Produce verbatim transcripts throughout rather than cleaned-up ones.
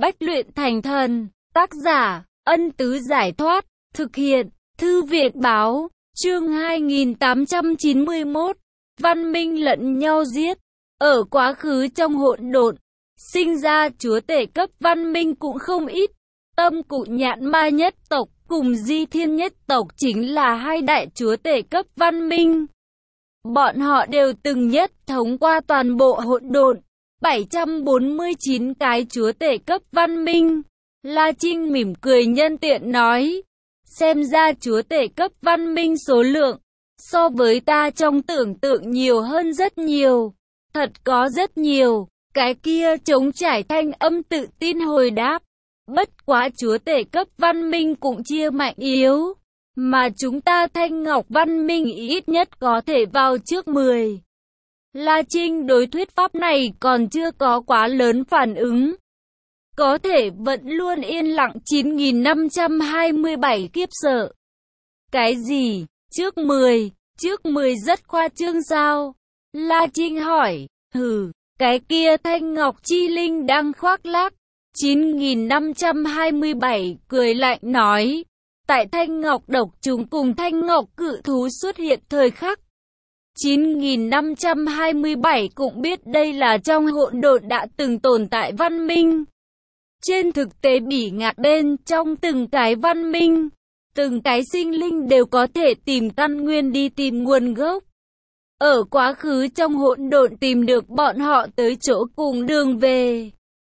Bách luyện thành thần. Tác giả, Ân Tứ Giải Thoát. Thực hiện, Thư Việt Báo. Chương hai nghìn tám trăm chín mươi mốt. Văn minh lẫn nhau giết. Ở quá khứ trong hỗn độn, sinh ra chúa tể cấp văn minh cũng không ít. Tâm Cụ Nhạn Ma nhất tộc cùng Di Thiên nhất tộc chính là hai đại chúa tể cấp văn minh. Bọn họ đều từng nhất thống qua toàn bộ hỗn độn, bảy trăm bốn mươi chín cái chúa tể cấp văn minh. La Trinh mỉm cười nhân tiện nói, xem ra chúa tể cấp văn minh số lượng so với ta trong tưởng tượng nhiều hơn rất nhiều. Thật có rất nhiều. Cái kia trống trải thanh âm tự tin hồi đáp. Bất quá chúa tể cấp văn minh cũng chia mạnh yếu, mà chúng ta Thanh Ngọc văn minh ít nhất có thể vào trước mười. La Trinh đối thuyết pháp này còn chưa có quá lớn phản ứng. Có thể vẫn luôn yên lặng chín nghìn năm trăm hai mươi bảy kiếp sợ. Cái gì? Trước mười? Trước mười rất khoa trương sao? La Trinh hỏi. Hừ, cái kia Thanh Ngọc Chi Linh đang khoác lác. chín nghìn năm trăm hai mươi bảy cười lạnh nói. Tại Thanh Ngọc độc trùng cùng Thanh Ngọc cự thú xuất hiện thời khắc. chín nghìn năm trăm hai mươi bảy cũng biết đây là trong hỗn độn đã từng tồn tại văn minh. Trên thực tế bỉ ngạn bên trong từng cái văn minh, từng cái sinh linh đều có thể tìm căn nguyên đi tìm nguồn gốc. Ở quá khứ trong hỗn độn tìm được bọn họ tới chỗ cùng đường về.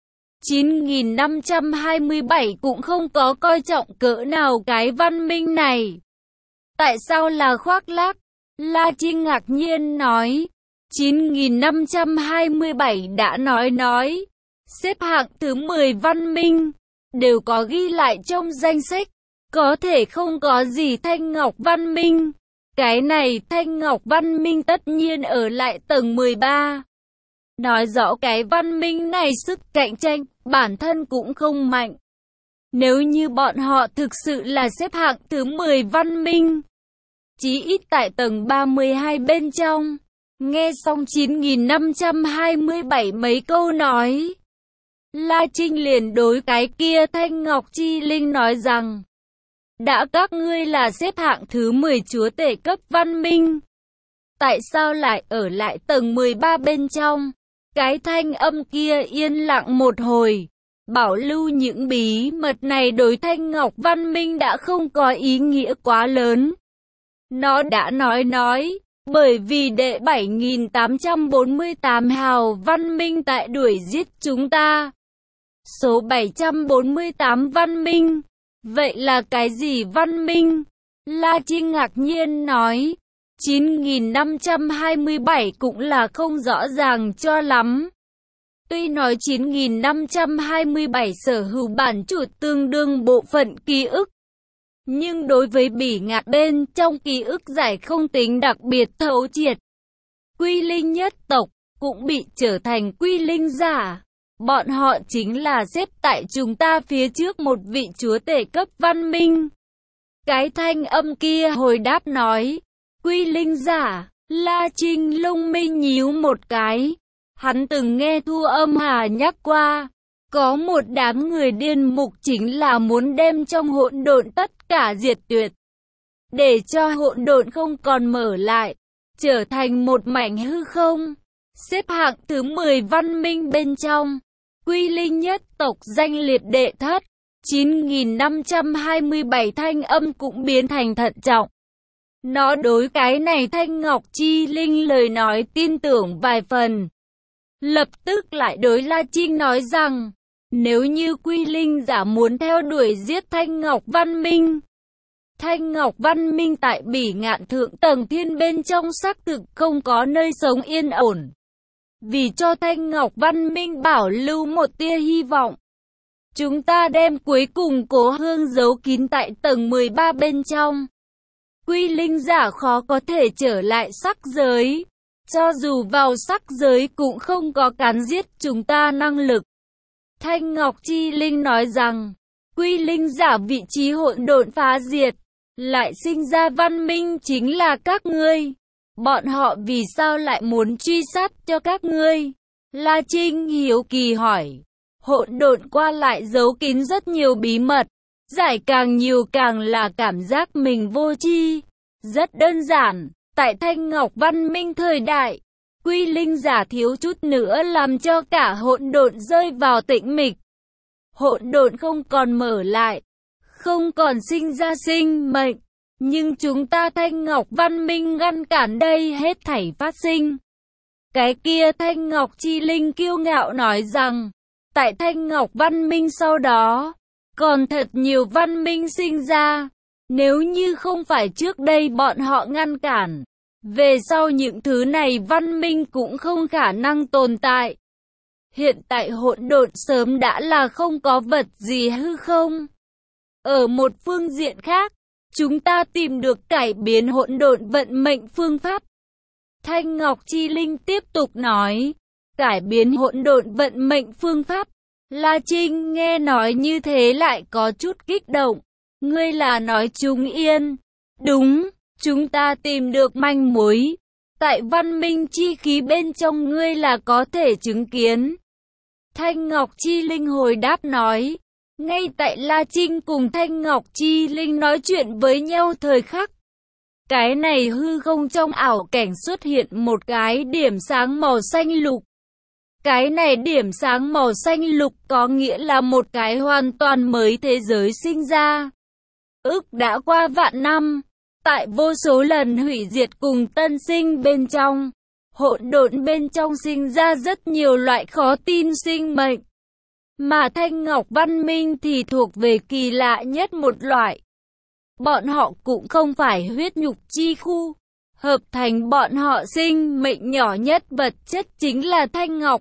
chín nghìn năm trăm hai mươi bảy cũng không có coi trọng cỡ nào cái văn minh này. Tại sao là khoác lác? La Trinh ngạc nhiên nói. chín nghìn năm trăm hai mươi bảy đã nói nói. Xếp hạng thứ mười văn minh, đều có ghi lại trong danh sách. Có thể không có gì Thanh Ngọc văn minh. Cái này Thanh Ngọc văn minh tất nhiên ở lại tầng mười ba. Nói rõ cái văn minh này sức cạnh tranh, bản thân cũng không mạnh. Nếu như bọn họ thực sự là xếp hạng thứ mười văn minh, chí ít tại tầng ba mươi hai bên trong. Nghe xong chín nghìn năm trăm hai mươi bảy mấy câu nói, La Trinh liền đối cái kia Thanh Ngọc Chi Linh nói rằng, đã các ngươi là xếp hạng thứ mười chúa tể cấp văn minh, tại sao lại ở lại tầng mười ba bên trong? Cái thanh âm kia yên lặng một hồi, bảo lưu những bí mật này đối Thanh Ngọc văn minh đã không có ý nghĩa quá lớn. Nó đã nói nói, bởi vì đệ bảy nghìn tám trăm bốn mươi tám hào văn minh tại đuổi giết chúng ta. Số bảy trăm bốn mươi tám văn minh, vậy là cái gì văn minh? La Trinh ngạc nhiên nói. chín nghìn năm trăm hai mươi bảy cũng là không rõ ràng cho lắm. Tuy nói chín nghìn năm trăm hai mươi bảy sở hữu bản chủ tương đương bộ phận ký ức, nhưng đối với bỉ ngạn bên trong ký ức giải không tính đặc biệt thấu triệt. Quy linh nhất tộc cũng bị trở thành quy linh giả. Bọn họ chính là xếp tại chúng ta phía trước một vị chúa tể cấp văn minh. Cái thanh âm kia hồi đáp nói. Quy linh giả. La Trinh lông mi nhíu một cái. Hắn từng nghe Thu Âm Hà nhắc qua, có một đám người điên mục chính là muốn đem trong hỗn độn tất cả diệt tuyệt, để cho hỗn độn không còn mở lại, trở thành một mảnh hư không. Xếp hạng thứ mười văn minh bên trong, Quy linh nhất tộc danh liệt đệ thất. chín nghìn năm trăm hai mươi bảy thanh âm cũng biến thành thận trọng. Nó đối cái này Thanh Ngọc Chi Linh lời nói tin tưởng vài phần. Lập tức lại đối La Trinh nói rằng, nếu như Quy linh giả muốn theo đuổi giết Thanh Ngọc văn minh, Thanh Ngọc văn minh tại bỉ ngạn thượng tầng thiên bên trong xác thực không có nơi sống yên ổn. Vì cho Thanh Ngọc văn minh bảo lưu một tia hy vọng, chúng ta đem cuối cùng cố hương giấu kín tại tầng mười ba bên trong. Quy linh giả khó có thể trở lại sắc giới, cho dù vào sắc giới cũng không có cắn giết chúng ta năng lực. Thanh Ngọc Chi Linh nói rằng, Quy linh giả vị trí hỗn độn phá diệt, lại sinh ra văn minh chính là các ngươi. Bọn họ vì sao lại muốn truy sát cho các ngươi? La Trinh hiếu kỳ hỏi. Hỗn độn qua lại giấu kín rất nhiều bí mật, giải càng nhiều càng là cảm giác mình vô tri. Rất đơn giản, tại Thanh Ngọc văn minh thời đại, Quy Linh giả thiếu chút nữa làm cho cả hỗn độn rơi vào tĩnh mịch. Hỗn độn không còn mở lại, không còn sinh ra sinh mệnh, nhưng chúng ta Thanh Ngọc văn minh ngăn cản đây hết thảy phát sinh. Cái kia Thanh Ngọc Chi Linh kiêu ngạo nói rằng, tại Thanh Ngọc văn minh sau đó, còn thật nhiều văn minh sinh ra. Nếu như không phải trước đây bọn họ ngăn cản, về sau những thứ này văn minh cũng không khả năng tồn tại. Hiện tại hỗn độn sớm đã là không có vật gì hư không. Ở một phương diện khác, chúng ta tìm được cải biến hỗn độn vận mệnh phương pháp. Thanh Ngọc Chi Linh tiếp tục nói, cải biến hỗn độn vận mệnh phương pháp. La Trinh nghe nói như thế lại có chút kích động. Ngươi là nói chúng yên. Đúng, chúng ta tìm được manh mối. Tại văn minh chi khí bên trong ngươi là có thể chứng kiến. Thanh Ngọc Chi Linh hồi đáp nói. Ngay tại La Trinh cùng Thanh Ngọc Chi Linh nói chuyện với nhau thời khắc. Cái này hư không trong ảo cảnh xuất hiện một cái điểm sáng màu xanh lục. Cái này điểm sáng màu xanh lục có nghĩa là một cái hoàn toàn mới thế giới sinh ra. Ước đã qua vạn năm, tại vô số lần hủy diệt cùng tân sinh bên trong, hỗn độn bên trong sinh ra rất nhiều loại khó tin sinh mệnh. Mà Thanh Ngọc văn minh thì thuộc về kỳ lạ nhất một loại. Bọn họ cũng không phải huyết nhục chi khu, hợp thành bọn họ sinh mệnh nhỏ nhất vật chất chính là Thanh Ngọc.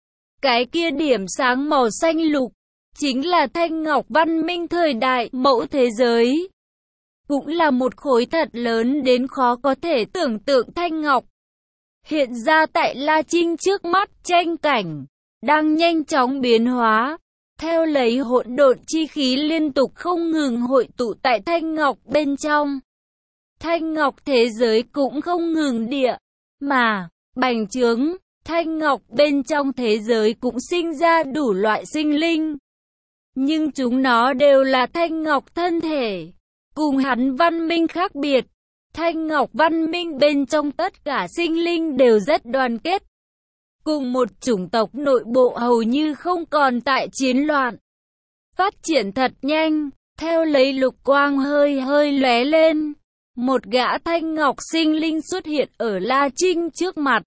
Cái kia điểm sáng màu xanh lục, chính là Thanh Ngọc văn minh thời đại mẫu thế giới. Cũng là một khối thật lớn đến khó có thể tưởng tượng Thanh Ngọc. Hiện ra tại La Trinh trước mắt tranh cảnh, đang nhanh chóng biến hóa. Theo lấy hỗn độn chi khí liên tục không ngừng hội tụ tại Thanh Ngọc bên trong. Thanh Ngọc thế giới cũng không ngừng địa, mà, bành trướng. Thanh Ngọc bên trong thế giới cũng sinh ra đủ loại sinh linh. Nhưng chúng nó đều là Thanh Ngọc thân thể. Cùng hắn văn minh khác biệt. Thanh Ngọc văn minh bên trong tất cả sinh linh đều rất đoàn kết. Cùng một chủng tộc nội bộ hầu như không còn tại chiến loạn. Phát triển thật nhanh, theo lấy lục quang hơi hơi lóe lên. Một gã Thanh Ngọc sinh linh xuất hiện ở La Trinh trước mặt.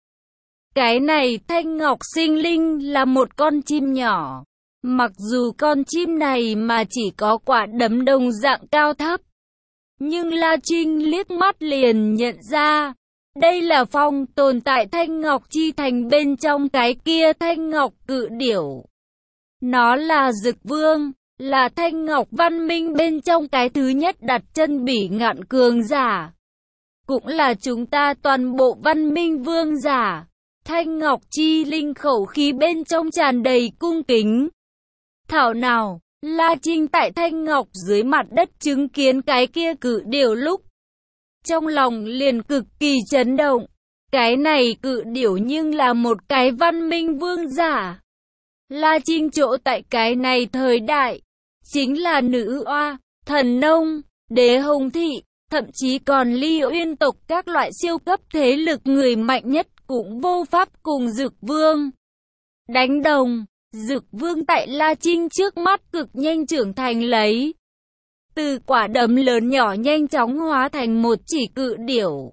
Cái này Thanh Ngọc sinh linh là một con chim nhỏ. Mặc dù con chim này mà chỉ có quả đấm đồng dạng cao thấp. Nhưng La Trinh liếc mắt liền nhận ra. Đây là phong tồn tại Thanh Ngọc chi thành bên trong cái kia Thanh Ngọc cự điểu. Nó là Dực Vương, là Thanh Ngọc văn minh bên trong cái thứ nhất đặt chân bỉ ngạn cường giả. Cũng là chúng ta toàn bộ văn minh vương giả. Thanh Ngọc chi linh khẩu khí bên trong tràn đầy cung kính. Thảo nào, La Trinh tại Thanh Ngọc dưới mặt đất chứng kiến cái kia cự điểu lúc. Trong lòng liền cực kỳ chấn động. Cái này cự điểu nhưng là một cái văn minh vương giả. La Trinh chỗ tại cái này thời đại. Chính là nữ oa, thần nông, đế hồng thị. Thậm chí còn Ly Uyên tộc các loại siêu cấp thế lực người mạnh nhất cũng vô pháp cùng Dực Vương đánh đồng. Dực Vương tại La Trinh trước mắt cực nhanh trưởng thành lấy. Từ quả đấm lớn nhỏ nhanh chóng hóa thành một chỉ cự điểu.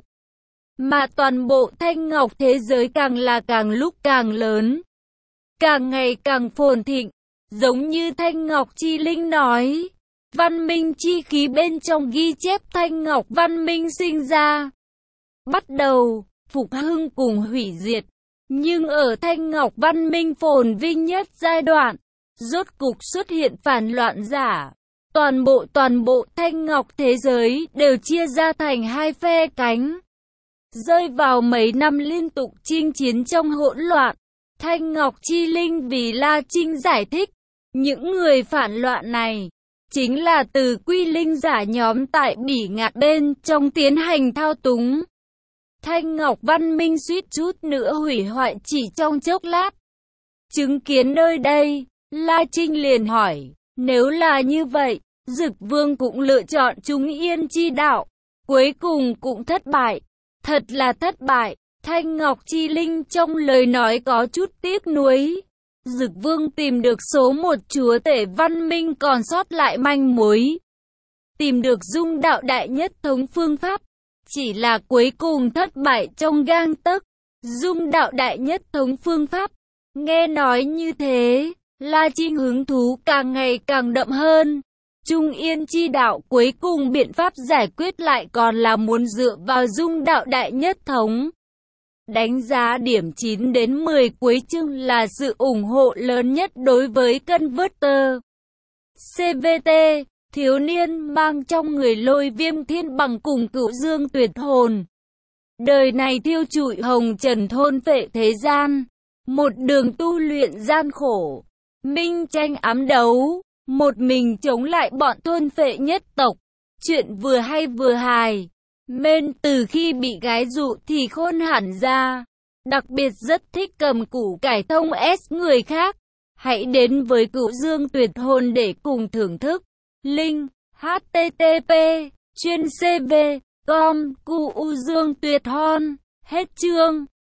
Mà toàn bộ Thanh Ngọc thế giới càng là càng lúc càng lớn. Càng ngày càng phồn thịnh. Giống như Thanh Ngọc Chi Linh nói. Văn minh chi khí bên trong ghi chép Thanh Ngọc văn minh sinh ra. Bắt đầu, phục hưng cùng hủy diệt. Nhưng ở Thanh Ngọc văn minh phồn vinh nhất giai đoạn, rốt cục xuất hiện phản loạn giả. Toàn bộ toàn bộ Thanh Ngọc thế giới đều chia ra thành hai phe cánh. Rơi vào mấy năm liên tục chinh chiến trong hỗn loạn. Thanh Ngọc Chi Linh vì La Trinh giải thích, những người phản loạn này chính là từ Quy Linh giả nhóm tại bỉ ngạn bên trong tiến hành thao túng. Thanh Ngọc văn minh suýt chút nữa hủy hoại chỉ trong chốc lát. Chứng kiến nơi đây, La Trinh liền hỏi, nếu là như vậy, Dực Vương cũng lựa chọn Trung Yên chi đạo, cuối cùng cũng thất bại. Thật là thất bại. Thanh Ngọc Chi Linh trong lời nói có chút tiếc nuối. Dực Vương tìm được số một chúa tể văn minh còn sót lại manh mối. Tìm được dung đạo đại nhất thống phương pháp. Chỉ là cuối cùng thất bại trong gang tấc. Dung đạo đại nhất thống phương pháp. Nghe nói như thế, La Trinh hứng thú càng ngày càng đậm hơn. Trung Yên chi đạo cuối cùng biện pháp giải quyết lại còn là muốn dựa vào dung đạo đại nhất thống. Đánh giá điểm chín đến mười cuối chương là sự ủng hộ lớn nhất đối với Converter. xê vê tê, thiếu niên mang trong người Lôi Viêm Thiên Bằng cùng Cửu Dương Tuyệt Hồn. Đời này thiêu trụi hồng trần thôn phệ thế gian. Một đường tu luyện gian khổ. Minh tranh ám đấu. Một mình chống lại bọn thôn phệ nhất tộc. Chuyện vừa hay vừa hài. Mên từ khi bị gái dụ thì khôn hẳn ra. Đặc biệt rất thích cầm củ cải thông S người khác. Hãy đến với Cửu Dương Tuyệt Hồn để cùng thưởng thức. Link h t t p chuyên c v com cu u dương tuyệt hon. Hết chương.